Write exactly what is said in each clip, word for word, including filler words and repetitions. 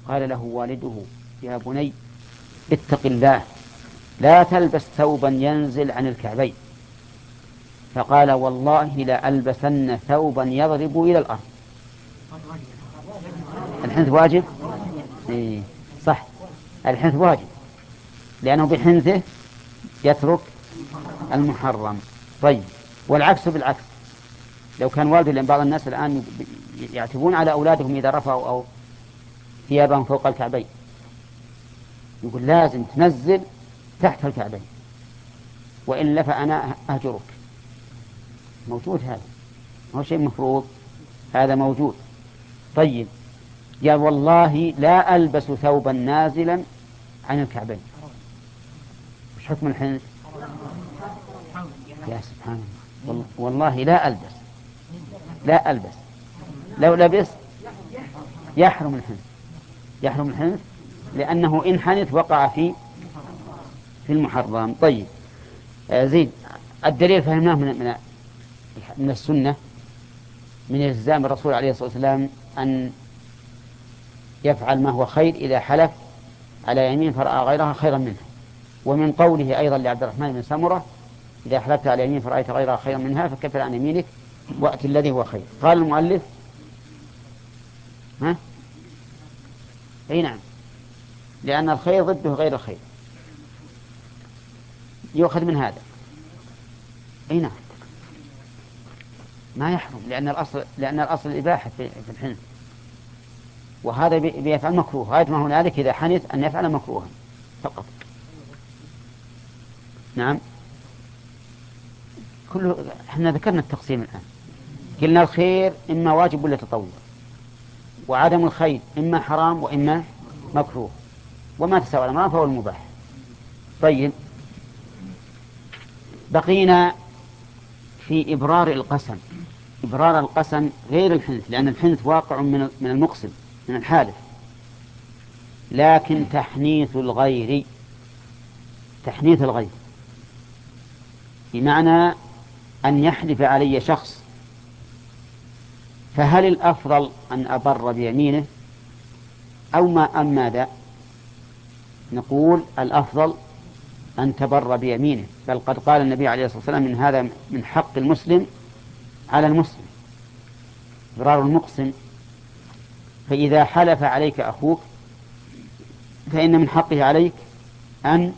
قال له والده: يا بني اتق الله، لا تلبس ثوبا ينزل عن الكعبين. فقال: والله لألبسن ثوبا يضرب إلى الأرض. الحنث واجب؟ إيه صح، الحنث واجب، لأنه بحنثه يترك المحرم. طيب، والعكس بالعكس، لو كان والده، لأن بعض الناس الآن يعتبون على أولادهم إذا رفعوا أو ثيابهم فوق الكعبين، يقول لازم تنزل تحت الكعبين وإلا فأنا أهجرك. موجود هذا، هو شيء مفروض، هذا موجود. طيب، يا والله لا ألبس ثوبا نازلا عن الكعبين، وش حكم الحنث؟ يا سبحان الله، والله لا ألبس، لا ألبس، لو لبست يحرم الحنث، يحرم الحنث، لأنه إن حنث وقع في في المحرم. طيب، زيد. الدليل فهمناه من من من السنة، من إلزام الرسول عليه الصلاة والسلام أن يفعل ما هو خير إذا حلف على يمين فرأى غيرها خيرا منها، ومن قوله أيضا لعبد الرحمن بن سمرة: إذا حلفت على يمين فرأيت غيرها خيرا منها فكفر عن يمينك وأت الذي هو خير. قال المؤلف: ها؟ أي نعم، لأن الخير ضده غير الخير، يؤخذ من هذا. أي نعم، ما يحرم، لأن الأصل لأن الأصل الإباحة في الحنث، وهذا بيفعل مكروه، غاية ما هنالك إذا حنث أن يفعل مكروها فقط. نعم، كله احنا ذكرنا التقسيم الآن، قلنا الخير إما واجب ولا تطوع، وعدم الخير إما حرام وإما مكروه، وما تساوى الأمران فهو المباح. طيب، بقينا في إبرار القسم. إبرار القسم غير الحنث، لأن الحنث واقع من من المقسم، من الحالف، لكن تحنيث الغير، تحنيث الغير بمعنى أن يحلف علي شخص، فهل الأفضل أن أبر بيمينه أو ما أم ماذا؟ نقول الأفضل أن تبر بيمينه، بل قد قال النبي عليه الصلاة والسلام: من هذا من حق المسلم على المسلم إبرار المقسم. فإذا حلف عليك أخوك فإن من حقه عليك أن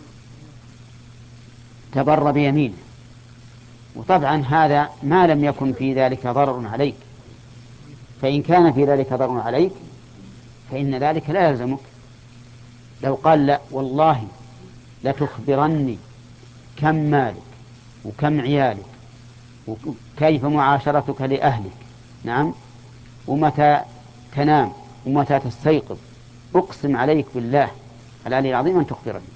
تبر بيمينه، وطبعا هذا ما لم يكن في ذلك ضرر عليك، فإن كان في ذلك ضرر عليك فإن ذلك لا يلزمك. لو قال: لا والله لتخبرني كم مالك وكم عيالك وكيف معاشرتك لأهلك، نعم، ومتى تنام ومتى تستيقظ، أقسم عليك بالله العلي العظيم أن تخبرني،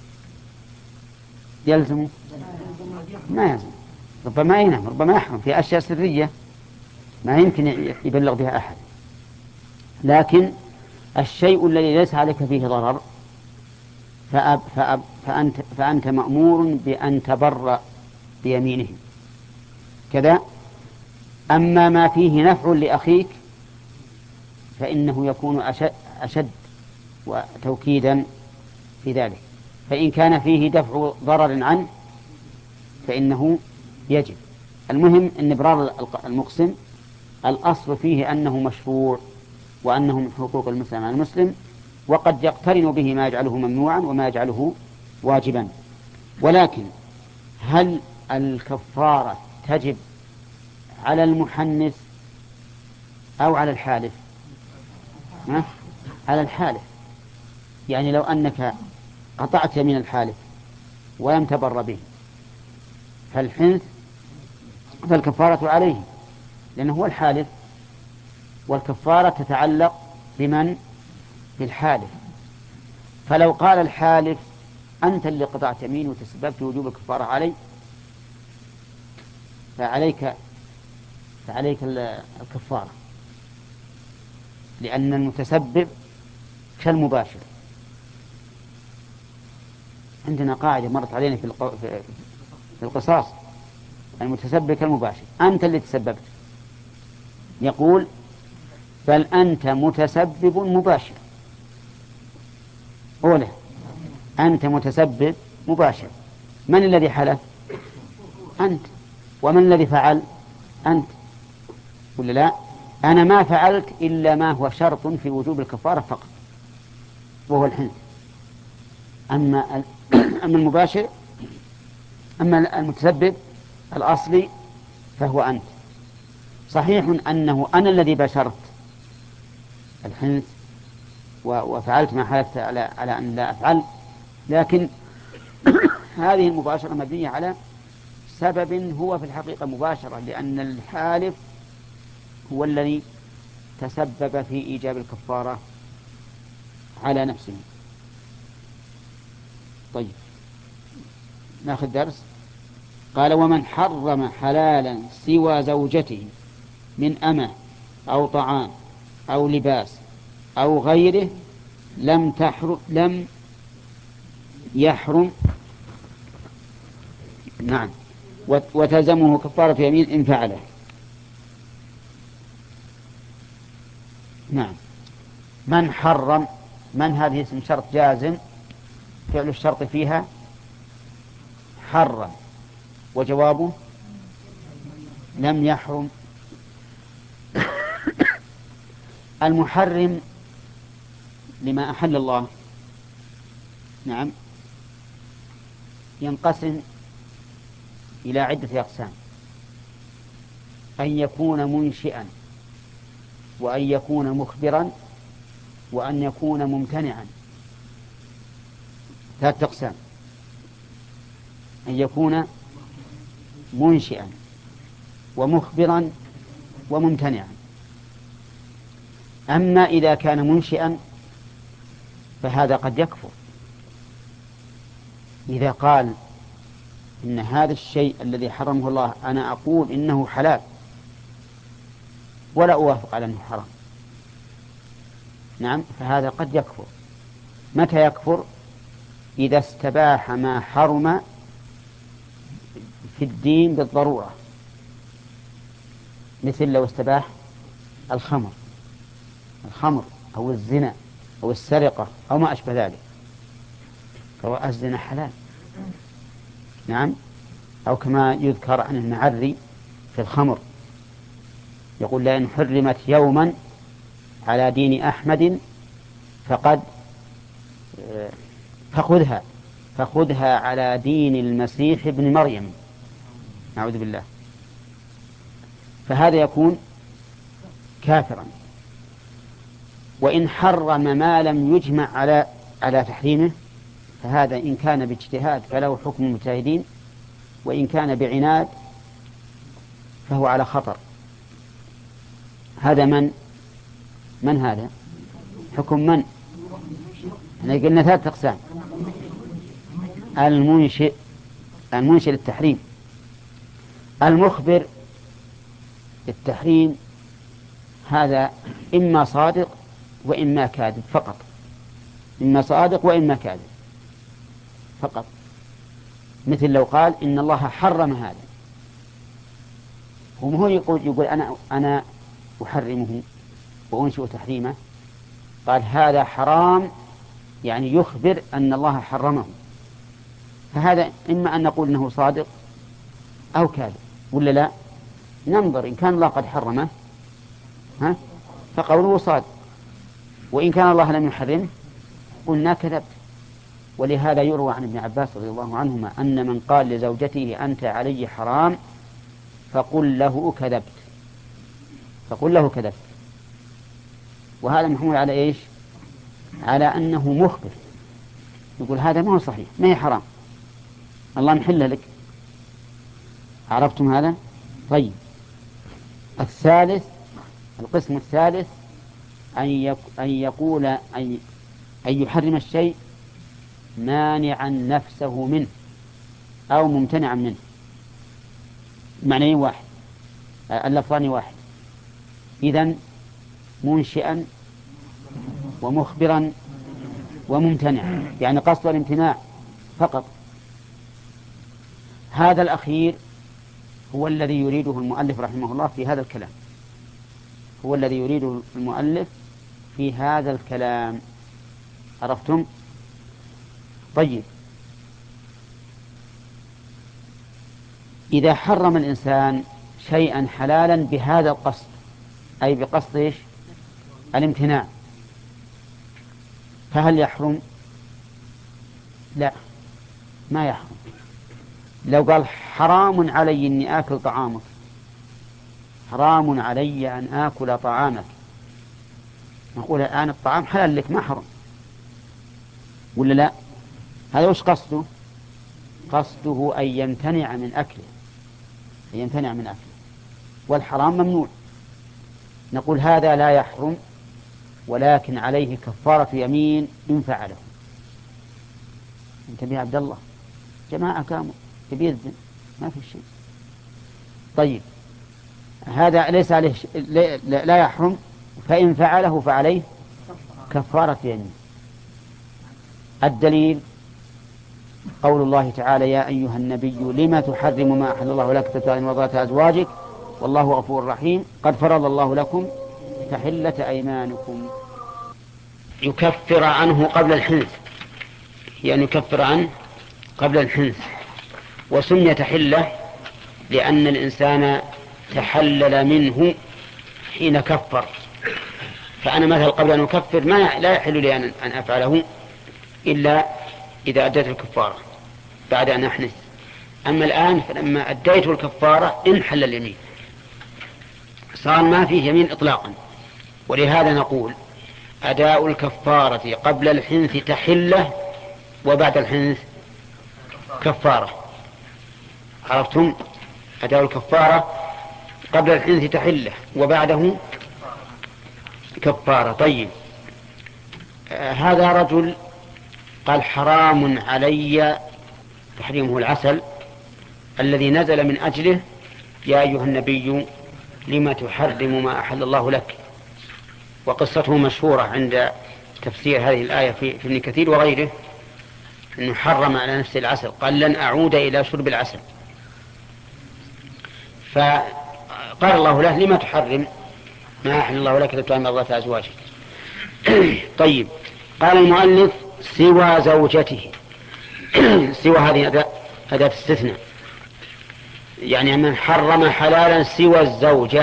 يلزم؟ ما يلزم، ربما ينام، ربما يحرم في أشياء سرية ما يمكن يبلغ بها أحد. لكن الشيء الذي ليس عليك فيه ضرر فأب فأب فأنت, فأنت مأمور بأن تبر بيمينه كذا. أما ما فيه نفع لأخيك فإنه يكون أشد, أشد وتوكيدا في ذلك، فإن كان فيه دفع ضرر عنه فإنه يجب. المهم أن إبرار المقسم الأصل فيه أنه مشروع، وأنه من حقوق المسلم على المسلم، وقد يقترن به ما يجعله ممنوعا وما يجعله واجبا. ولكن هل الكفارة تجب على المحنث أو على الحالف؟ ها؟ على الحالف. يعني لو أنك قطعت يمين الحالف ولم تبر به فالحنث فالكفارة عليه، لأنه هو الحالف، والكفارة تتعلق بمن؟ بالحالف. فلو قال الحالف: أنت اللي قطعت يمين وتسببت وجوب الكفارة علي، فعليك فعليك الكفارة، لأن المتسبب كالمباشر. عندنا قاعدة مرت علينا في في القصاص: المتسبب كالمباشر، أنت اللي تسببت. يقول: بل أنت متسبب مباشر، أولى أنت متسبب مباشر. من الذي حلف؟ أنت. ومن الذي فعل؟ أنت. ولا لا؟ أنا ما فعلت إلا ما هو شرط في وجوب الكفارة فقط، وهو الحنث. أما أما المباشر، أما المتسبب الأصلي فهو أنت. صحيح أنه أنا الذي باشرت الحنث وفعلت ما حلفت على على أن لا أفعل، لكن هذه المباشرة مبنية على سبب هو في الحقيقة مباشرة، لأن الحالف هو الذي تسبب في إيجاب الكفارة على نفسه. طيب ناخذ درس. قال: ومن حرم حلالا سوى زوجته من أمة أو طعام أو لباس أو غيره لم تحرم لم يحرم نعم وتلزمه كفارة يمين إن فعله. نعم. من حرم، من هذه اسم شرط جازم، فعل الشرط فيها حرم، وجوابه لم يحرم. المحرم لما أحل الله نعم ينقسم إلى عدة أقسام: أن يكون منشئا، وأن يكون مخبرا، وأن يكون ممتنعا. ثلاثة أقسام: أن يكون منشئا ومخبرا وممتنعا. أما إذا كان منشئا فهذا قد يكفر إذا قال إن هذا الشيء الذي حرمه الله أنا أقول إنه حلال ولا أوافق على أنه حرام. نعم، فهذا قد يكفر. متى يكفر؟ إذا استباح ما حرم في الدين بالضرورة، مثل لو استباح الخمر الخمر أو الزنا أو السرقة أو ما أشبه ذلك، فهو الزنا حلال. نعم. أو كما يذكر عن المعري في الخمر، يقول: لأن حرمت يوما على دين أحمد فقد فخذها فخذها على دين المسيح ابن مريم، نعوذ بالله. فهذا يكون كافرا. وإن حرم ما لم يجمع على على تحريمه فهذا إن كان باجتهاد فله حكم المجتهدين، وإن كان بعناد فهو على خطر. هذا من من هذا حكم من احنا قلنا ثلاث أقسام: المنشئ المنشئ للتحريم، المخبر للتحريم، هذا إما صادق وإما كاذب فقط، إما صادق وإما كاذب فقط. مثل لو قال إن الله حرم هذا، وهو يقول يقول أنا أنا أحرمه وأنشئ تحريمه، قال هذا حرام، يعني يخبر أن الله حرمه، فهذا إما أن نقول إنه صادق أو كاذب، ولا لا؟ ننظر إن كان الله قد حرمه ها فقوله صادق، وإن كان الله لم يحرمه قلنا كذبت. ولهذا يروى عن ابن عباس رضي الله عنهما أن من قال لزوجته أنت علي حرام فقل له كذبت فقل له كذبت وهذا محمول على إيش؟ على أنه مخبر، يقول هذا ما هو صحيح، ما هي حرام، الله محل لك. عرفتم هذا؟ طيب. الثالث، القسم الثالث أن يقول أن يحرم الشيء مانعا نفسه منه أو ممتنعا منه. معنى واحد، اللفظان واحد. إذن منشئا ومخبرا وممتنعا، يعني قصد الامتناع فقط. هذا الأخير هو الذي يريده المؤلف رحمه الله في هذا الكلام، هو الذي يريده المؤلف في هذا الكلام. عرفتم؟ طيب، إذا حرم الإنسان شيئا حلالا بهذا القصد، أي بقصد إيش؟ الامتناع، فهل يحرم؟ لا، ما يحرم. لو قال حرام علي أني آكل طعامك، حرام علي أن آكل طعامك، نقول الآن الطعام حلال لك ما حرم، ولا لا؟ هذا وش قصده؟ قصده أن يمتنع من أكله، أن يمتنع من أكله، والحرام ممنوع. نقول هذا لا يحرم، ولكن عليه كفارة يمين إن فعله. انتبه يا عبد الله، جماعة كامل بيذن ما في شيء. طيب، هذا ليس عليه ش... لا يحرم، فإن فعله فعليه كفارة يمين. الدليل قول الله تعالى: يا أيها النبي لما تحرم ما أحل الله لك تبتغي مرضات أزواجك والله غفور رحيم قد فرض الله لكم تحلة أيمانكم. يكفر عنه قبل الحنث، يعني يكفر عنه قبل الحنث. وسمي تحلة لأن الإنسان تحلل منه حين كفر. فأنا مثلا قبل أن أكفر ما لا يحل لي أن أفعله إلا إذا أديت الكفارة بعد أن أحنث. أما الآن فلما أديت الكفارة انحل اليمين، صار ما فيه يمين إطلاقا. ولهذا نقول أداء الكفارة قبل الحنث تحلة، وبعد الحنث كفارة. عرفتم؟ أداء الكفارة قبل الحنث تحلة وبعده كفارة. طيب، آه هذا رجل قال حرام علي تحريمه العسل الذي نزل من أجله يا أيها النبي لما تحرم ما أحل الله لك. وقصته مشهورة عند تفسير هذه الآية في ابن كثير وغيره، أنه حرم على نفسه العسل، قال لن أعود إلى شرب العسل. فقال الله له لما تحرم ما أحل الله لك تبتغي مرضات أزواجك. طيب، قال المؤلف سوى زوجته. سوى هذه أداة استثناء، يعني من حرم حلالا سوى الزوجة.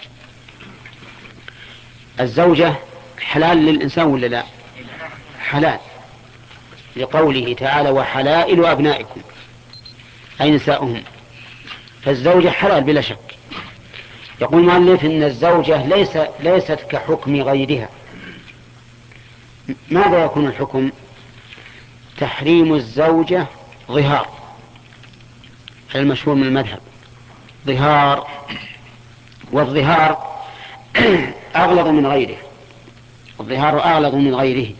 الزوجة حلال للإنسان ولا لا؟ حلال، لقوله تعالى وحلائل أبنائكم أي نساؤهم، فالزوجة حلال بلا شك. يقول المؤلف إن الزوجة ليس ليست كحكم غيرها. ماذا يكون الحكم؟ تحريم الزوجة ظهار، المشهور من المذهب ظهار، والظهار أغلظ من غيره، الظهار أغلظ من غيره.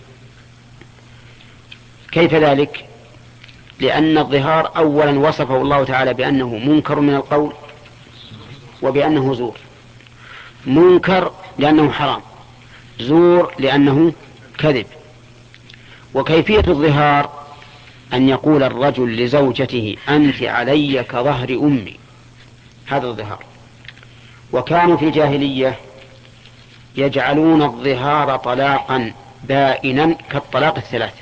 كيف ذلك؟ لأن الظهار أولا وصفه الله تعالى بأنه منكر من القول وبأنه زور. منكر لأنه حرام، زور لأنه كذب. وكيفية الظهار أن يقول الرجل لزوجته أنت علي كظهر أمي، هذا الظهار. وكانوا في الجاهلية يجعلون الظهار طلاقا بائنا كالطلاق الثلاث.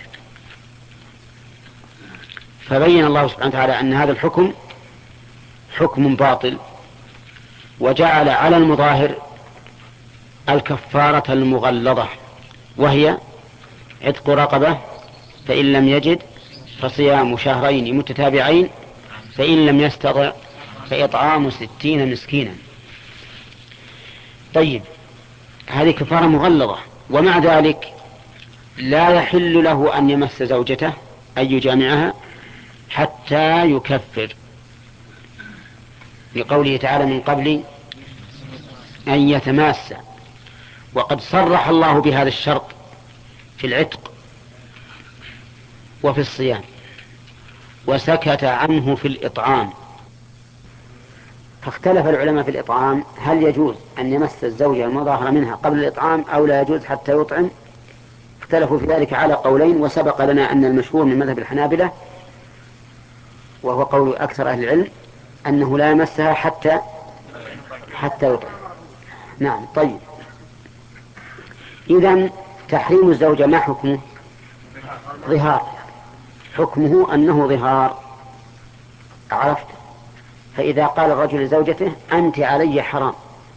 فبين الله سبحانه وتعالى أن هذا الحكم حكم باطل، وجعل على المظاهر الكفارة المغلظة، وهي عتق رقبة، فإن لم يجد فصيام شهرين متتابعين، فإن لم يستطع فإطعام ستين مسكينا. طيب، هذه كفارة مغلظة، ومع ذلك لا يحل له أن يمس زوجته أي يجامعها حتى يكفر، لقوله تعالى من قبل أن يتماس. وقد صرح الله بهذا الشرط في العتق وفي الصيام، وسكت عنه في الإطعام. فاختلف العلماء في الإطعام، هل يجوز أن يمس الزوجة المظاهر منها قبل الإطعام أو لا يجوز حتى يطعم؟ اختلفوا في ذلك على قولين، وسبق لنا أن المشهور من مذهب الحنابلة وهو قول أكثر أهل العلم أنه لا يمسها حتى حتى يطعم. نعم. طيب، إذن تحريم الزوجة ما حكمه؟ ظهار، حكمه أنه ظهار. عرفت؟ فإذا قال الرجل لزوجته أنت علي حرام،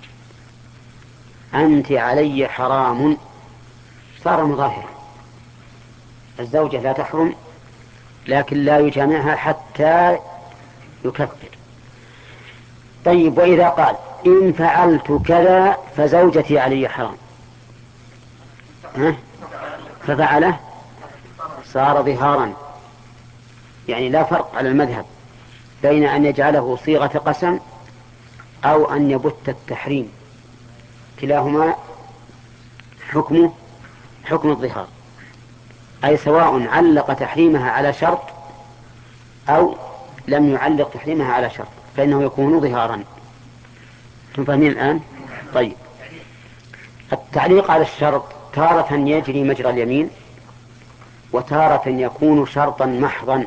أنت علي حرام، صار مظاهرا. الزوجة لا تحرم لكن لا يجامعها حتى يكفر. طيب، وإذا قال إن فعلت كذا فزوجتي علي حرام، ها؟ ففعله صار ظهارا. يعني لا فرق على المذهب بين أن يجعله صيغة قسم أو أن يبت التحريم، كلاهما حكمه حكم الظهار، أي سواء علق تحريمها على شرط أو لم يعلق تحريمها على شرط فإنه يكون ظهارا. فاهمين الآن؟ طيب، التعليق على الشرط تارة يجري مجرى اليمين وتارة يكون شرطا محضا.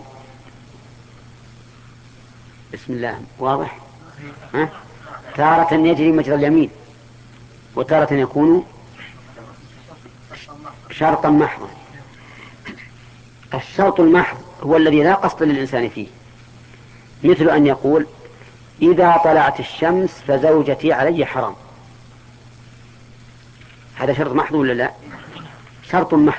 بسم الله، واضح؟ ها؟ تارة يجري مجرى اليمين وتارة يكون شرطا محضا. الشرط المحض هو الذي لا قصد للإنسان فيه، مثل أن يقول إذا طلعت الشمس فزوجتي علي حرام. هذا شرط محض ولا لا؟ شرط محض.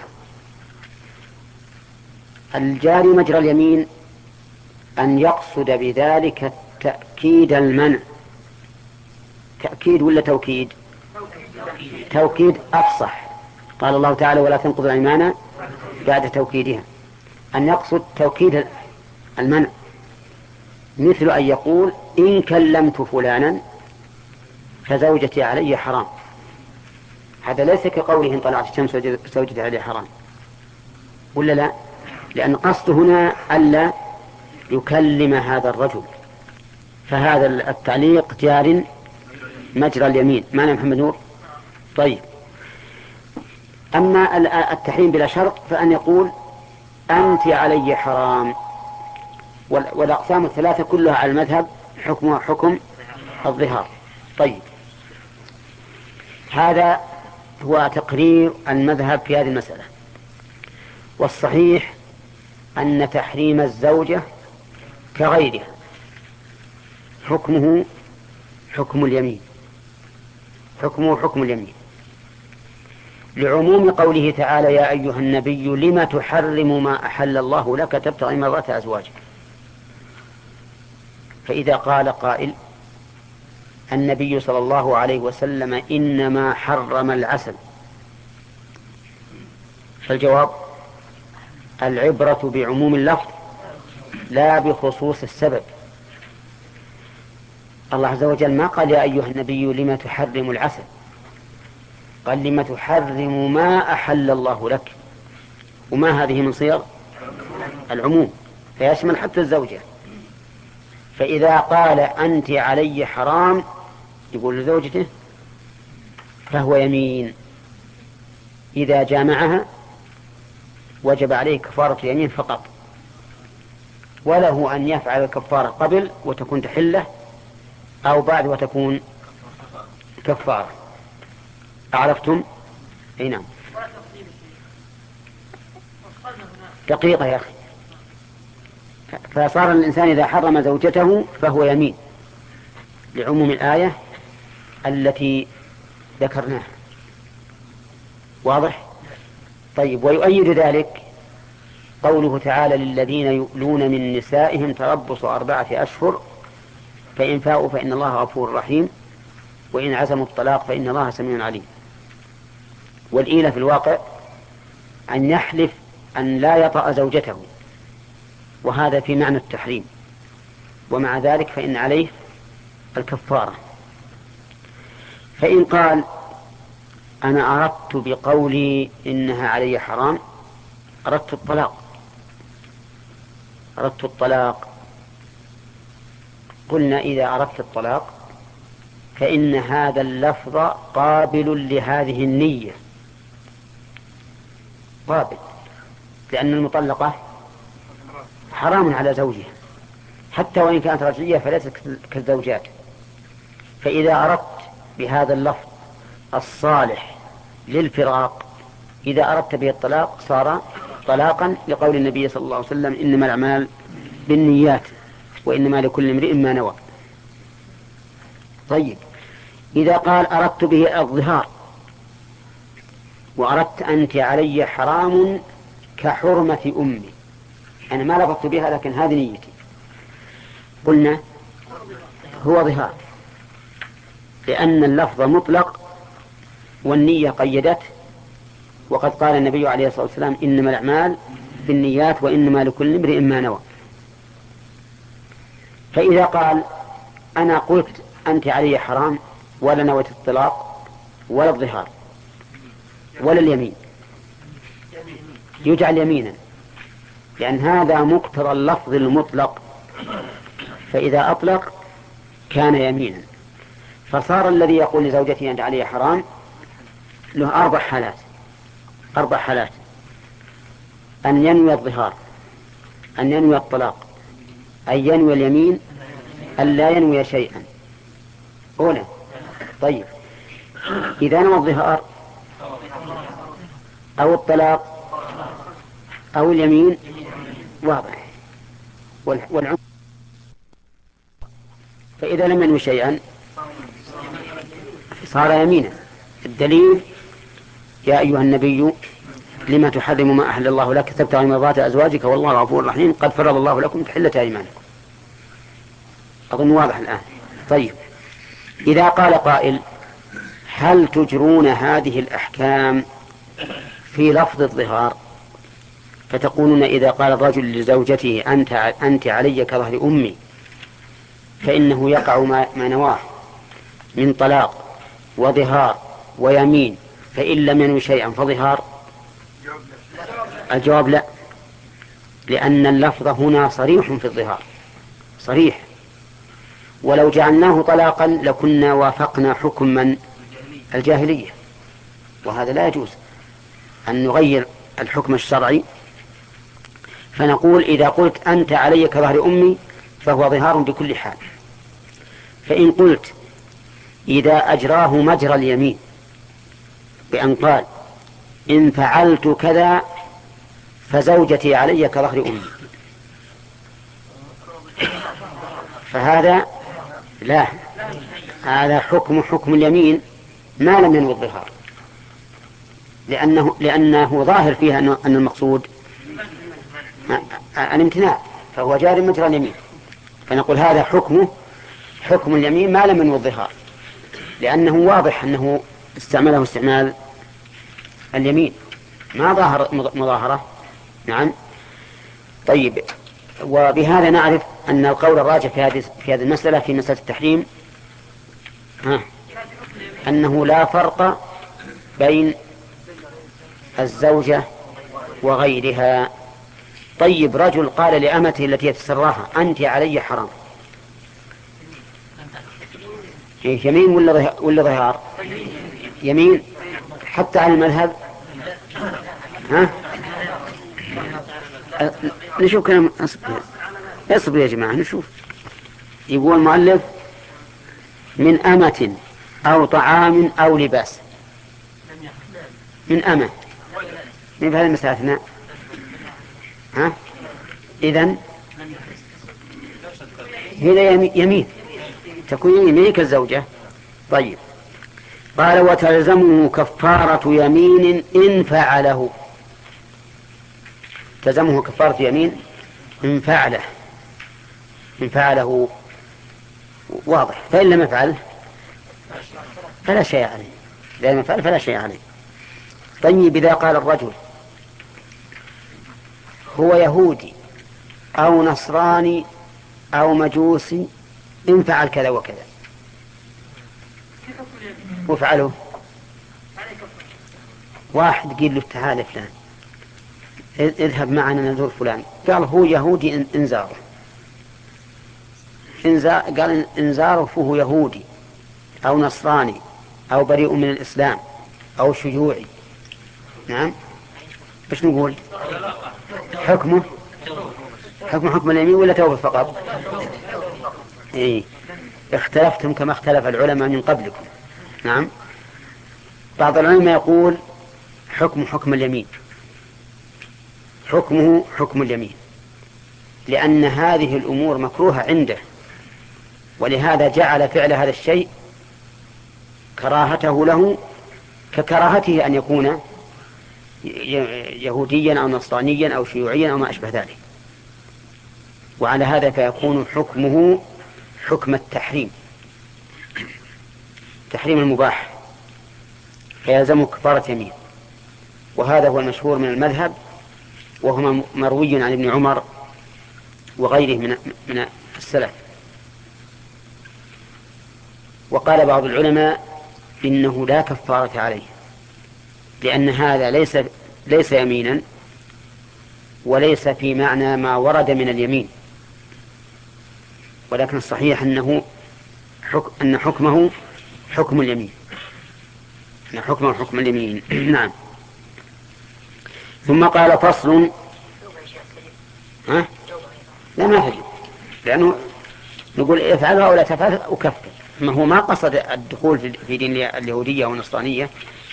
الجاري مجرى اليمين أن يقصد بذلك تأكيد المنع. تأكيد ولا توكيد؟ توكيد أفصح. قال الله تعالى ولا تنقضوا الأيمان بعد توكيدها. أن يقصد توكيد المنع، مثل أن يقول إن كلمت فلانا فزوجتي علي حرام. هذا ليس كقوله إن طلعت الشمس فزوجتي علي حرام، ولا لا؟ لأن قصده هنا ألا يكلم هذا الرجل، فهذا التعليق جار مجرى اليمين. معنى محمد نور؟ طيب، أما التحريم بلا شرط فأن يقول أنت علي حرام. والأقسام الثلاثة كلها على المذهب حكمها حكم الظهار. طيب، هذا هو تقرير المذهب في هذه المسألة. والصحيح أن تحريم الزوجة كغيرها حكمه حكم اليمين، حكمه حكم اليمين، لعموم قوله تعالى يا أيها النبي لم تحرم ما أحل الله لك تبتغي مرضات أزواجك. فإذا قال قائل النبي صلى الله عليه وسلم إنما حرم العسل، فالجواب العبرة بعموم اللفظ لا بخصوص السبب. الله عز وجل ما قال يا أيها النبي لم تحرم العسل، قال لم تحرم ما أحل الله لك، وما هذه من صيغ العموم فيشمل حتى الزوجة. فإذا قال أنت علي حرام يقول لزوجته فهو يمين، إذا جامعها وجب عليه كفارة اليمين فقط، وله أن يفعل الكفارة قبل وتكون تحلة أو بعد وتكون كفارة. أعرفتم؟ أي نعم. دقيقة يا أخي. فصار الإنسان إذا حرم زوجته فهو يمين لعموم الآية التي ذكرناها. واضح؟ طيب، ويؤيد ذلك قوله تعالى للذين يؤلون من نسائهم تربص أربعة أشهر فإن فاءوا فإن الله غفور رحيم وإن عزموا الطلاق فإن الله سميع عليم. والإيلة في الواقع أن يحلف أن لا يطأ زوجته، وهذا في معنى التحريم، ومع ذلك فإن عليه الكفارة. فإن قال أنا أردت بقولي إنها علي حرام أردت الطلاق أردت الطلاق قلنا إذا أردت الطلاق فإن هذا اللفظ قابل لهذه النية، قابل، لأن المطلقة حرام على زوجها حتى وإن كانت رجلية فليست كالزوجات. فإذا أردت بهذا اللفظ الصالح للفراق إذا أردت به الطلاق صار طلاقا لقول النبي صلى الله عليه وسلم إنما الأعمال بالنيات وإنما لكل امرئ ما نوى. طيب إذا قال أردت به الظهار وأردت أنت علي حرام كحرمة أمي، أنا ما لفظت بها لكن هذه نيتي، قلنا هو ظهار، لأن اللفظ مطلق والنية قيدت، وقد قال النبي عليه الصلاة والسلام إنما الأعمال بالنيات وإنما لكل امرئ ما نوى. فإذا قال أنا قلت أنت علي حرام ولا نويت الطلاق ولا الظهار ولا اليمين، يجعل يمينا، لأن هذا مقتضى اللفظ المطلق، فإذا أطلق كان يمينا. فصار الذي يقول لزوجته أنت علي حرام له أربع حالات أربع حالات: أن ينوي الظهار، أن ينوي الطلاق، أن ينوي اليمين، أن لا ينوي شيئا. أولا طيب إذا نوى الظهار أو الطلاق أو اليمين واضح، والعمر. فإذا لم ينوي شيئا صار يمينا. الدليل يا أيها النبي لما تحرم ما أحل الله لك تبتغي مرضات أزواجك والله غفور رحيم قد فرض الله لكم تحلة أيمانكم. أظن واضح الآن. طيب إذا قال قائل هل تجرون هذه الأحكام في لفظ الظهار؟ فتقولون إذا قال الرجل لزوجته أنت, أنت علي كظهر أمي فإنه يقع ما نواه من طلاق وظهار ويمين، فإن لم ينوي شيئا فظهار. الجواب لا، لأن اللفظ هنا صريح في الظهار صريح، ولو جعلناه طلاقا لكنا وافقنا حكم من الجاهلية، وهذا لا يجوز أن نغير الحكم الشرعي. فنقول إذا قلت أنت علي كظهر أمي فهو ظهار بكل حال. فإن قلت إذا أجراه مجرى اليمين بأن قال إن فعلت كذا فزوجتي علي كظهر أمي، فهذا لا، هذا حكم حكم اليمين ما لم ينوي الظهار، لأنه, لأنه ظاهر فيها أن المقصود الامتناع، فهو جاري مجرى اليمين. فنقول هذا حكمه حكم اليمين ما لم ينوي الظهار، لأنه واضح أنه استعمله استعمال اليمين ما ظاهر مظاهرة. نعم. طيب وبهذا نعرف أن القول الراجح في هذه في هذه المسألة في مسألة التحريم ها أنه لا فرق بين الزوجة وغيرها. طيب رجل قال لأمته التي يتسراها أنت علي حرام، يمين ولا ولا ظهار؟ يمين حتى على المذهب. ها نشوف كلام. اصبر اصبر يا جماعة نشوف. يقول المؤلف من أمة أو طعام أو لباس. من أمة من هذا المستثنى. ها إذن هنا يمين تكون يمينك الزوجة. طيب قال وتلزمه كفارة يمين إن فعله، تلزمه كفارة يمين إن فعله إن فعله واضح، فإن لم يفعل فلا شيء عليه، إذا لم يفعل فلا شيء عليه. طيب إذا قال الرجل هو يهودي أو نصراني أو مجوسي إن فعل كذا وكذا وفعله، واحد قيل له تعال فلان اذهب معنا نزور فلان، قال هو يهودي انزاره، انزار قال انزاره فهو يهودي أو نصراني أو بريء من الإسلام أو شيوعي. نعم ايش نقول؟ حكمه حكم حكم اليمين ولا توبة فقط؟ إيه اختلفتم كما اختلف العلماء من قبلكم. نعم بعض العلماء يقول حكم حكم اليمين، حكمه حكم اليمين، لأن هذه الأمور مكروهة عنده، ولهذا جعل فعل هذا الشيء كراهته له ككراهته أن يكون يهوديا أو نصرانيا أو شيوعيا أو ما أشبه ذلك. وعلى هذا فيكون حكمه حكم التحريم، تحريم المباح، فيلزمه كفارة يمين. وهذا هو المشهور من المذهب، وهو مروي عن ابن عمر وغيره من من السلف. وقال بعض العلماء إنه لا كفارة عليه، لأن هذا ليس ليس يمينا، وليس في معنى ما ورد من اليمين، ولكن الصحيح أنه حكم أن حكمه حكم اليمين، أن حكمه حكم اليمين. نعم. ثم قال فصل. ها؟ لا ما تجب، لأنه نقول افعلها ولا تفعلها أكفر، ما هو ما قصد الدخول في دين اليهودية والنصرانية.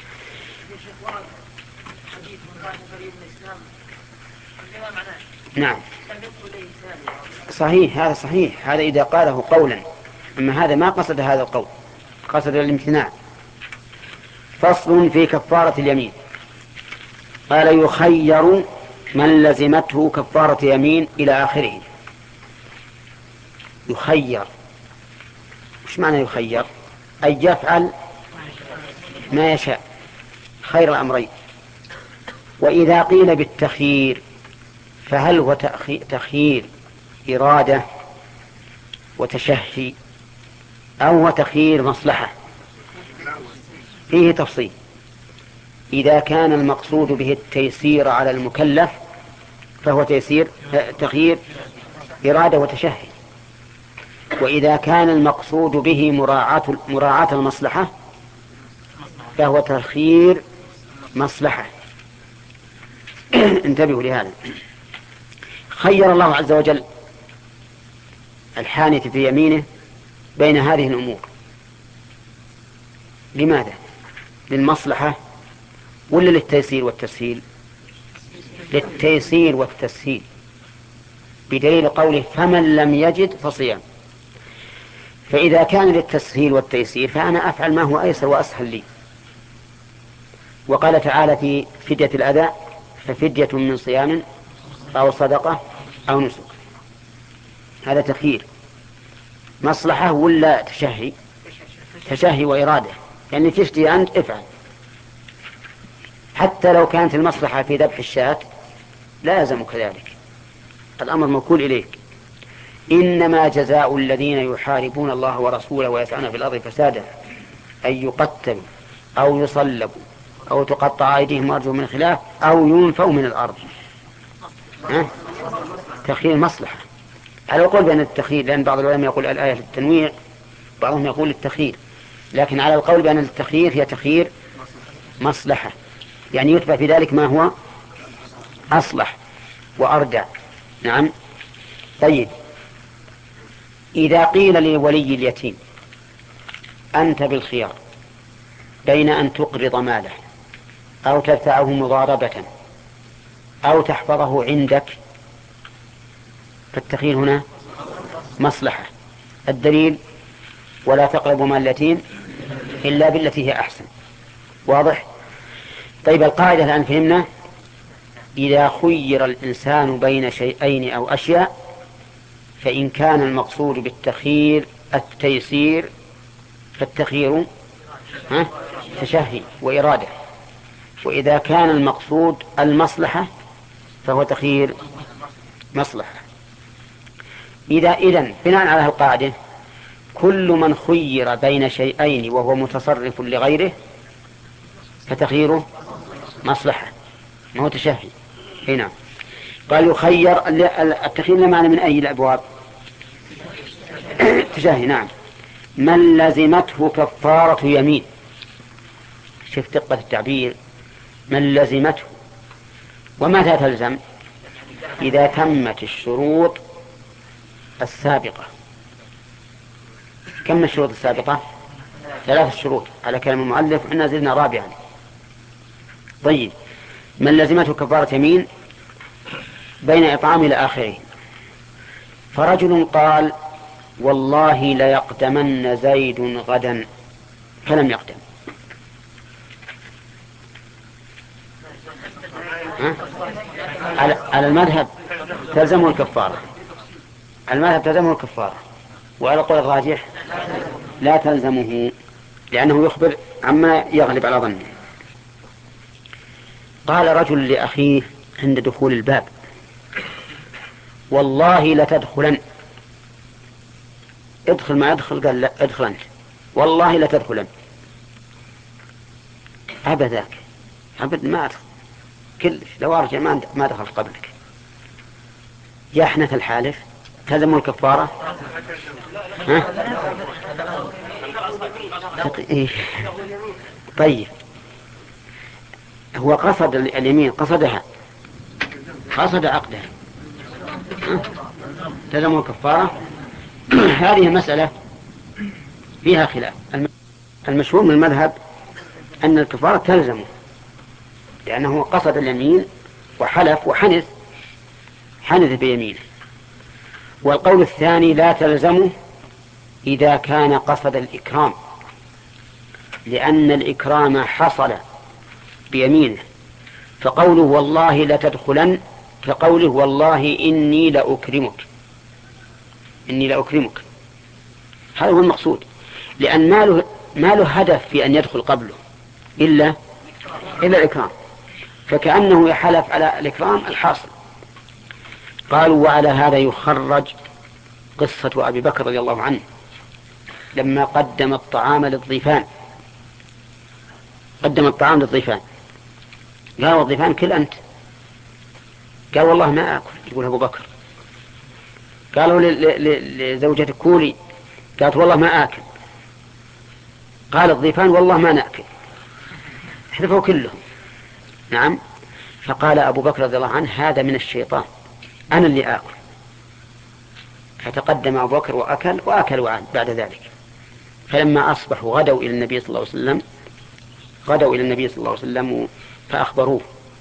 نعم صحيح، هذا صحيح، هذا إذا قاله قولا، أما هذا ما قصد هذا القول، قصد الامتناع. فصل في كفارة اليمين. قال يخير من لزمته كفارة يمين إلى آخره. يخير، وش معنى يخير؟ أي يفعل ما يشاء، خير الأمرين. وإذا قيل بالتخيير فهل هو تخيير إرادة وتشهي أو هو تخيير مصلحة؟ فيه تفصيل. إذا كان المقصود به التيسير على المكلف فهو تيسير تخيير إرادة وتشهي، وإذا كان المقصود به مراعاة مراعاة المصلحة فهو تخيير مصلحة. انتبهوا لهذا. خير الله عز وجل الحانث في يمينه بين هذه الأمور. لماذا؟ للمصلحة ولا للتيسير والتسهيل؟ للتيسير والتسهيل، بدليل قوله فمن لم يجد فصيام. فإذا كان للتسهيل والتيسير فأنا أفعل ما هو أيسر وأسهل لي. وقال تعالى في فدية الأذى ففدية من صيام أو صدقة أو نسك. هذا تخيير مصلحة ولا تشهي؟ تشهي وإرادة، يعني تشتهي أنت افعل، حتى لو كانت المصلحة في ذبح الشاة لا يلزم كذلك، الأمر موكول إليك. إنما جزاء الذين يحاربون الله ورسوله ويسعون في الأرض فسادا أن يقتلوا أو يصلبوا أو تقطع أيديهم وأرجلهم من خلاف أو ينفوا من الأرض. ها؟ تخيير مصلحة على القول بأن التخيير، لأن بعض العلماء يقول الآية التنويع، بعضهم يقول التخيير، لكن على القول بأن التخيير هي تخيير مصلحة، يعني يتبع في ذلك ما هو أصلح وأردع. نعم. طيب، إذا قيل لولي اليتيم أنت بالخيار بين أن تقرض ماله أو تدفعه مضاربة أو تحفظه عندك، فالتخيير هنا مصلحة. الدليل ولا تقربوا مال اليتيم إلا بالتي هي أحسن. واضح؟ طيب، القاعدة الآن فهمنا. إذا خير الإنسان بين شيئين أو أشياء فإن كان المقصود بالتخيير التيسير فالتخيير ها تشهي وإرادة، وإذا كان المقصود المصلحة فهو تخيير مصلحة. إذا إذن بناء على القاعدة كل من خير بين شيئين وهو متصرف لغيره فتخييره مصلحة ما هو تشهي. هنا قال يخير التخيير لا معنى من أي الأبواب تشهي. نعم. من لزمته كفارة يمين، شوف دقة التعبير، من لزمته. ومتى تلزم؟ إذا تمت الشروط السابقة. كم الشروط السابقة؟ ثلاث شروط على كلام المؤلف، وحنا زدنا رابعا. طيب، من لزمته كفارة يمين بين إطعام إلى آخره. فرجل قال والله ليقدمن زيد غدا فلم يقدم. على المذهب تلزمه الكفارة، المذهب تلزمه الكفارة، وعلى القول الراجح لا تلزمه لأنه يخبر عما يغلب على ظنه. قال رجل لأخيه عند دخول الباب والله لتدخلن. ادخل ما ادخل، قال لا ادخل أنت، والله لتدخلن. أبداك أبد ما أدخل كلش، لو أرجع ما دخل قبلك. يحنث الحالف تلزمه الكفارة. ها؟ طيب هو قصد اليمين، قصدها، قصد عقدها، تلزمه الكفارة. هذه المسألة فيها خلاف. المشهور من المذهب أن الكفارة تلزمه لأنه قصد اليمين وحلف وحنث، حنث بيمينه. والقول الثاني لا تلزمه إذا كان قصد الإكرام، لأن الإكرام حصل بيمينه، فقوله والله لتدخلن كقوله والله إني لأكرمك، إني لأكرمك. هذا هو المقصود، لأن ما له, ما له هدف في أن يدخل قبله إلا إلا الإكرام، فكأنه يحلف على الإكرام الحاصل. قالوا وعلى هذا يخرج قصة أبي بكر رضي الله عنه لما قدم الطعام للضيفان، قدم الطعام للضيفان، قال والضيفان كل أنت، قال والله ما أكل، يقول أبو بكر. قالوا لزوجتك كولي، قالت والله ما آكل. قال الضيفان والله ما نأكل، حلفوا كلهم. نعم. فقال أبو بكر رضي الله عنه هذا من الشيطان، أنا اللي آكل. فتقدم أبو بكر وأكل وأكل وعاد بعد ذلك. فلما أصبحوا غدوا إلى النبي صلى الله عليه وسلم، غدوا إلى النبي صلى الله عليه وسلم فأخبروه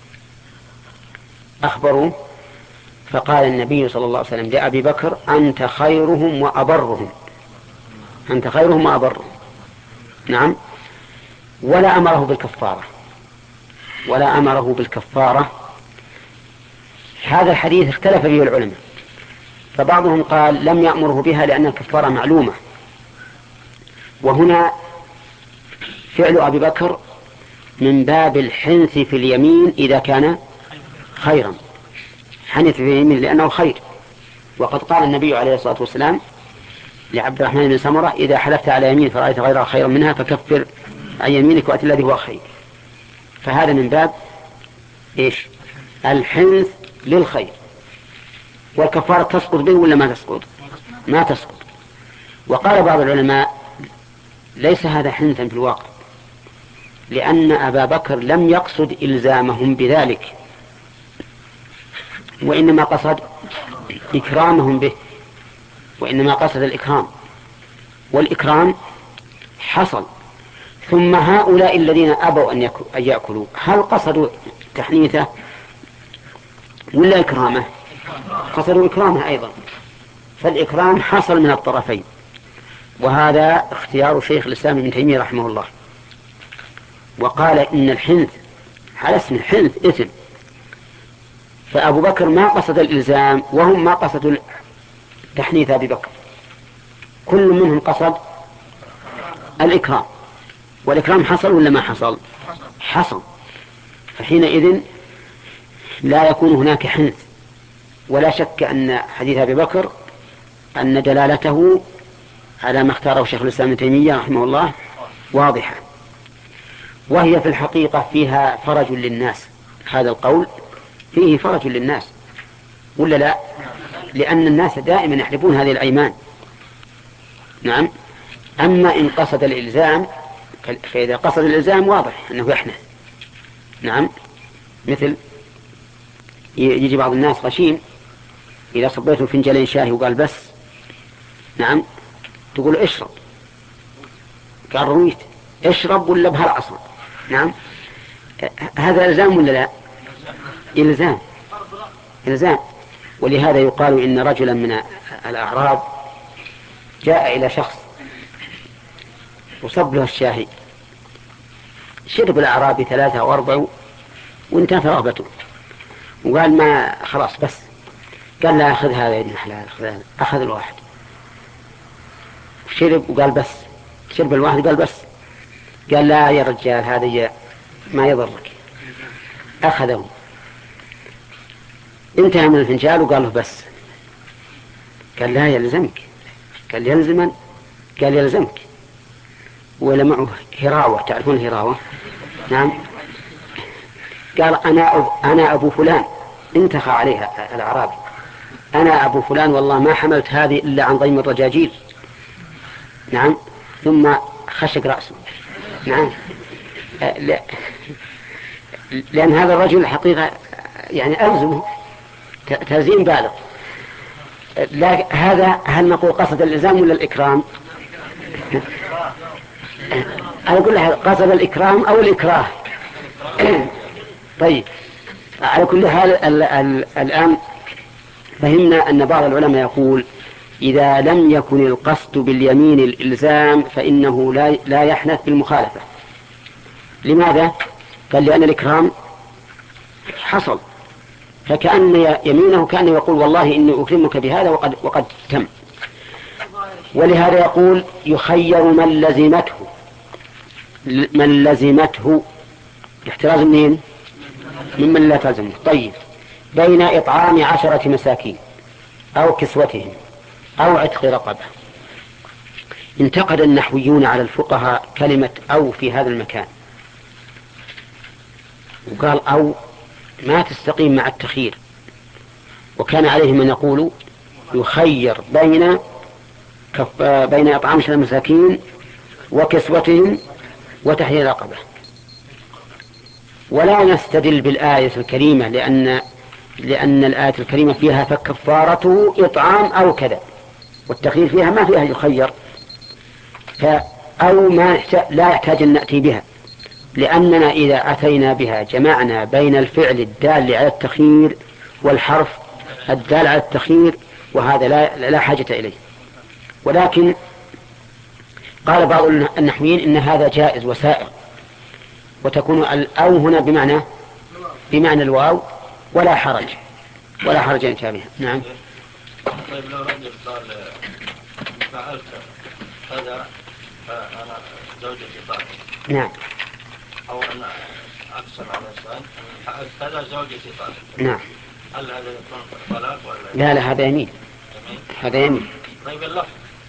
أخبروه فقال النبي صلى الله عليه وسلم لأبي بكر أنت خيرهم وأبرهم، أنت خيرهم وأبرهم. نعم. ولا أمره بالكفارة، ولا أمره بالكفارة. هذا الحديث اختلف فيه العلماء، فبعضهم قال لم يأمره بها لأن الكفارة معلومة، وهنا فعل أبي بكر من باب الحنث في اليمين إذا كان خيرا، حنث في اليمين لأنه خير. وقد قال النبي عليه الصلاة والسلام لعبد الرحمن بن سمرة إذا حلفت على يمين فرأيت غيرها خيرا منها فكفر عن يمينك وأتي الذي هو خير. فهذا من باب إيش؟ الحنث للخير. والكفارة تسقط به ولا ما تسقط؟ ما تسقط. وقال بعض العلماء ليس هذا حنثا في الواقع، لأن أبا بكر لم يقصد إلزامهم بذلك، وإنما قصد إكرامهم به، وإنما قصد الإكرام، والإكرام حصل. ثم هؤلاء الذين أبوا أن يأكلوا هل قصدوا تحنيثه ولا إكرامه؟ قصدوا إكرامه أيضا، فالإكرام حصل من الطرفين. وهذا اختيار شيخ الإسلام ابن تيمية رحمه الله، وقال إن الحنث على اسم الحنث إثم. فأبو بكر ما قصد الإلزام وهم ما قصدوا تحنيث أبي بكر، كل منهم قصد الإكرام، والإكرام حصل ولا ما حصل؟ حصل. فحينئذ لا يكون هناك حنث. ولا شك أن حديث أبي بكر أن دلالته على ما اختاره شيخ الإسلام ابن تيمية رحمه الله واضحة، وهي في الحقيقة فيها فرج للناس. هذا القول فيه فرج للناس ولا لا؟ لأن الناس دائما يحلفون هذه الأيمان. نعم. أما إن قصد الإلزام فإذا قصد الإلزام واضح أنه يحنث. نعم. مثل يجي بعض الناس غشيم إذا صبيته فنجلين شاهي وقال بس، نعم، تقول اشرب، قال رويت، اشرب ولا بهالعصر. نعم. هذا إلزام ولا لا؟ إلزام، إلزام. ولهذا يقال إن رجلا من الأعراب جاء إلى شخص وصب له الشاهي، شرب الأعرابي ثلاثة أو أربعة وانتهت رغبته، وقال ما خلاص بس، قال لا أخذ هذا يا ابن حلال، أخذ هذا. أخذ الواحد شرب وقال بس، شرب الواحد قال بس، قال لا يا رجال هذا ما يضرك. أخذه انتهى من الفنجال وقال له بس، قال لا يلزمك، قال يلزمن، قال يلزمك. ولا معه هراوة، تعرفون الهراوة؟ نعم. قال أنا أب أنا أبو فلان، انتخى عليها الأعرابي، أنا أبو فلان والله ما حملت هذه إلا عن ضيم الرجاجيل. نعم. ثم خشق رأسه. نعم. لا. لأن هذا الرجل الحقيقة يعني ألزمه تلزيم بالغ. هذا هل نقول قصد الإلزام ولا الإكرام؟ أنا أقول لها قصد الإكرام أو الإكراه. طيب، على كل حال الآن فهمنا أن بعض العلماء يقول إذا لم يكن القصد باليمين الإلزام فإنه لا لا يحنث بالمخالفة. لماذا؟ قال لأن الإكرام حصل، فكأن يمينه كأنه يقول والله إني أكرمك بهذا وقد, وقد تم. ولهذا يقول يخير من لزمته، من لزمته احتراز منين؟ ممن لا تلزمه. طيب، بين إطعام عشرة مساكين أو كسوتهم أو عتق رقبة. انتقد النحويون على الفقهاء كلمة أو في هذا المكان، وقال أو ما تستقيم مع التخيير، وكان عليه من يقول يخير بين كف بين إطعام عشرة مساكين وكسوتهم وتحرير رقبة. ولا نستدل بالآية الكريمة لأن لأن الآية الكريمة فيها فكفارته إطعام أو كذا، والتخيير فيها ما فيها يخير، أو ما لا يحتاج أن نأتي بها، لأننا إذا أتينا بها جمعنا بين الفعل الدال على التخيير والحرف الدال على التخيير، وهذا لا, لا حاجة إليه. ولكن قال بعض النحويين إن هذا جائز وسائر، وتكون الأو هنا بمعنى بمعنى الواو، ولا حرج ولا حرج أن تابعها. نعم. طيب لو رجل قال فعلت هذا فأنا زوجتي طالق. نعم. أو أنا أقسم على الإنسان فعلت هذا زوجتي طالق. نعم. هل هذا يكون طلاق ولا؟ لا لا، هذا يمين. هذا يمين. طيب اللفظ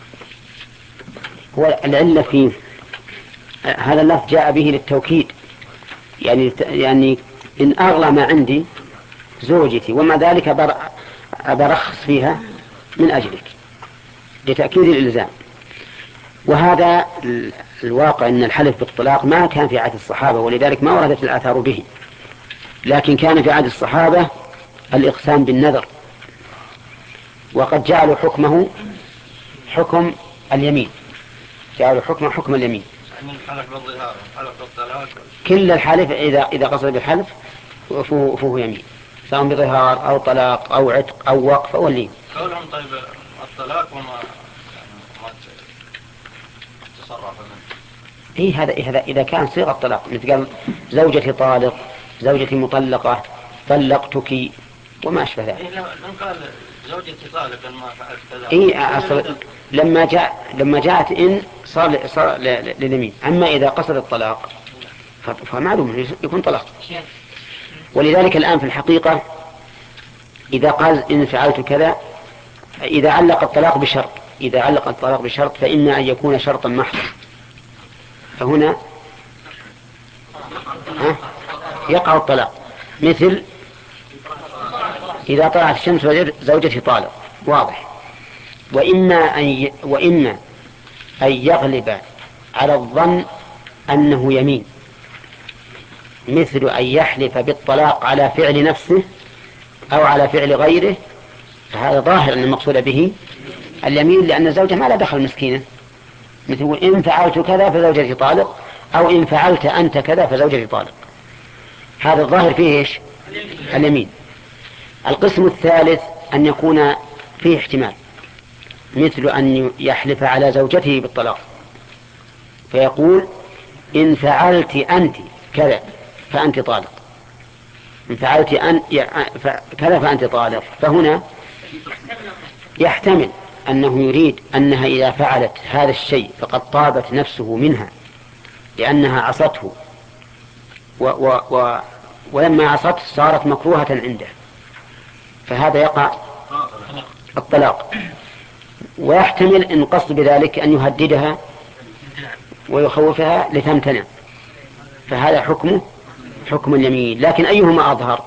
هو العلة فيه هذا اللفظ جاء به للتوكيد، يعني يعني إن أغلى ما عندي زوجتي ومع ذلك برخص فيها من أجلك، لتأكيد الإلزام. وهذا الواقع أن الحلف بالطلاق ما كان في عهد الصحابة، ولذلك ما وردت الآثار به، لكن كان في عهد الصحابة الإقسام بالنذر، وقد جعلوا حكمه حكم اليمين، جعلوا حكمه حكم اليمين. من حلف بالظهار حلف بالطلاق، كل الحلف إذا إذا قصد بالحلف فهو, فهو يمين، سواء بظهار أو طلاق أو عتق أو وقف أو اليمين. قولهم طيب الطلاق وما ما تصرف منه. إيه هذا إيه هذا إذا كان صيغة طلاق، مثل قال زوجتي طالق، زوجتي مطلقة، طلقتك وما أشبه ذلك. إيه من قال زوجتي طالق ما فعلت كذا. إيه أصل لما جاء لما جاءت إن صار صار لليمين. أما إذا قصد الطلاق فمعلوم يكون طلاق. ولذلك الآن في الحقيقة إذا قال إن فعلت كذا، إذا علق الطلاق بشرط إذا علق الطلاق بشرط فإن أن يكون شرطا محضا، فهنا ها يقع الطلاق. مثل إذا طلعت الشمس زوجتي طالق، واضح. وإما أن ي... وإما أن يغلب على الظن أنه يمين، مثل أن يحلف بالطلاق على فعل نفسه أو على فعل غيره، فهذا ظاهر أن المقصود به اليمين، لأن الزوجة ما لا دخل مسكينة، مثل إن فعلت كذا فزوجتي طالق، أو إن فعلت أنت كذا فزوجتي طالق، هذا الظاهر فيه إيش؟ اليمين. القسم الثالث أن يكون فيه احتمال، مثل أن يحلف على زوجته بالطلاق فيقول إن فعلت أنت كذا فأنت طالق، إن فعلت أن كذا فأنت طالق. فهنا يحتمل أنه يريد أنها إذا فعلت هذا الشيء فقد طابت نفسه منها لأنها عصته، و و و ولما عصته صارت مكروهة عنده، فهذا يقع الطلاق. ويحتمل إن قصد بذلك أن يهددها ويخوفها لتمتنع، فهذا حكمه حكم اليمين. لكن أيهما أظهر؟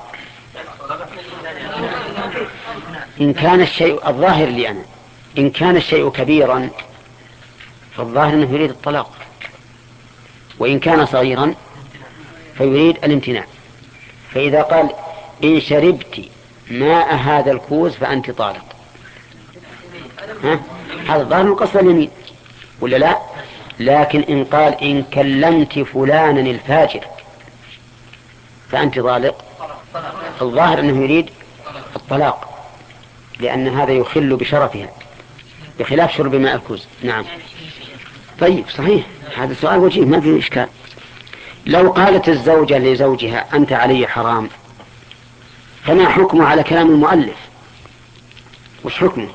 إن كان الشيء الظاهر لي أنا إن كان الشيء كبيرا فالظاهر أنه يريد الطلاق، وإن كان صغيرا فيريد الامتناع. فإذا قال إن شربت ماء هذا الكوز فأنت طالق، ها؟ هذا الظاهر من قصد اليمين ولا لا؟ لكن إن قال إن كلمت فلانا الفاجر فأنت طالق، الظاهر أنه يريد الطلاق، لأن هذا يخل بشرفها بخلاف شرب ماء الكوز. نعم. طيب صحيح، هذا السؤال وجيه ما فيه إشكال. لو قالت الزوجة لزوجها أنت علي حرام، فما حكمه على كلام المؤلف؟ وش حكمه؟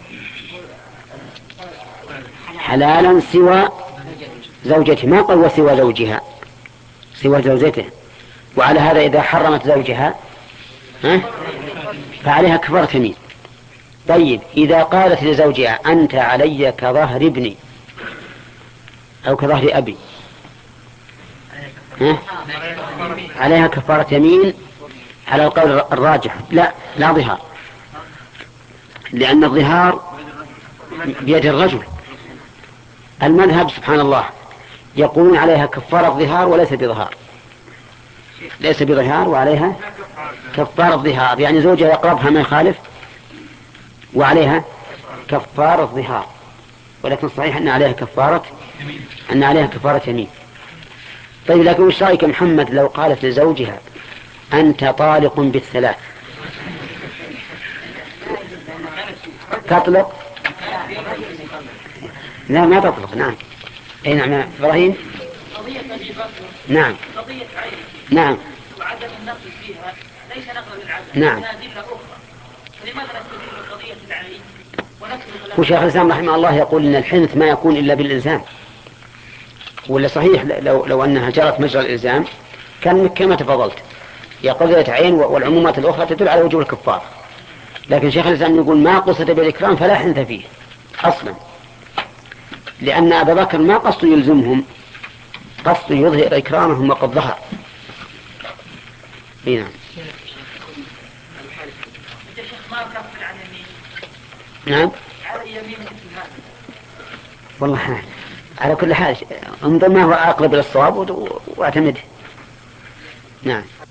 حلالا سوى زوجته، ما قال وسوى زوجها، سوى زوجته. وعلى هذا إذا حرمت زوجها ها فعليها كفارة يمين. طيب إذا قالت لزوجها أنت علي كظهر ابني أو كظهر أبي، ها؟ عليها كفارة يمين على القول الراجح. لا لا ظهار، لأن الظهار بيد الرجل. المذهب سبحان الله يقولون عليها كفارة ظهار وليس بظهار، ليس بظهار وعليها كفارة ظهار، يعني زوجها يقربها ما يخالف وعليها كفارة ظهار. ولكن صحيح أن عليها كفارة أن عليها كفارة يمين. طيب لكن وش رأيك محمد لو قالت لزوجها أنت طالق بالثلاث، تطلق؟ لا ما تطلق. نعم. أي نعم يا إبراهيم. نعم. نعم. وعدم النقل فيها ليس نقل بالعدل. نعم. لماذا نستدل بقضية العين ونكتب؟ وشيخ الإسلام رحمه الله يقول إن الحنث ما يكون إلا بالإلزام، ولا صحيح لو لو أنها جرت مجرى الإلزام كان كما تفضلت يا قضية عين، والعمومات الأخرى تدل على وجوب الكفار. لكن شيخ الإسلام يقول ما قصد بالإكرام فلا حنث فيه أصلا، لأن أبا بكر ما قصد يلزمهم، قصد يظهر إكرامهم وقد ظهر. نعم. نعم. والله على كل حال انظر ما هو أقرب إلى الصواب واعتمده. نعم.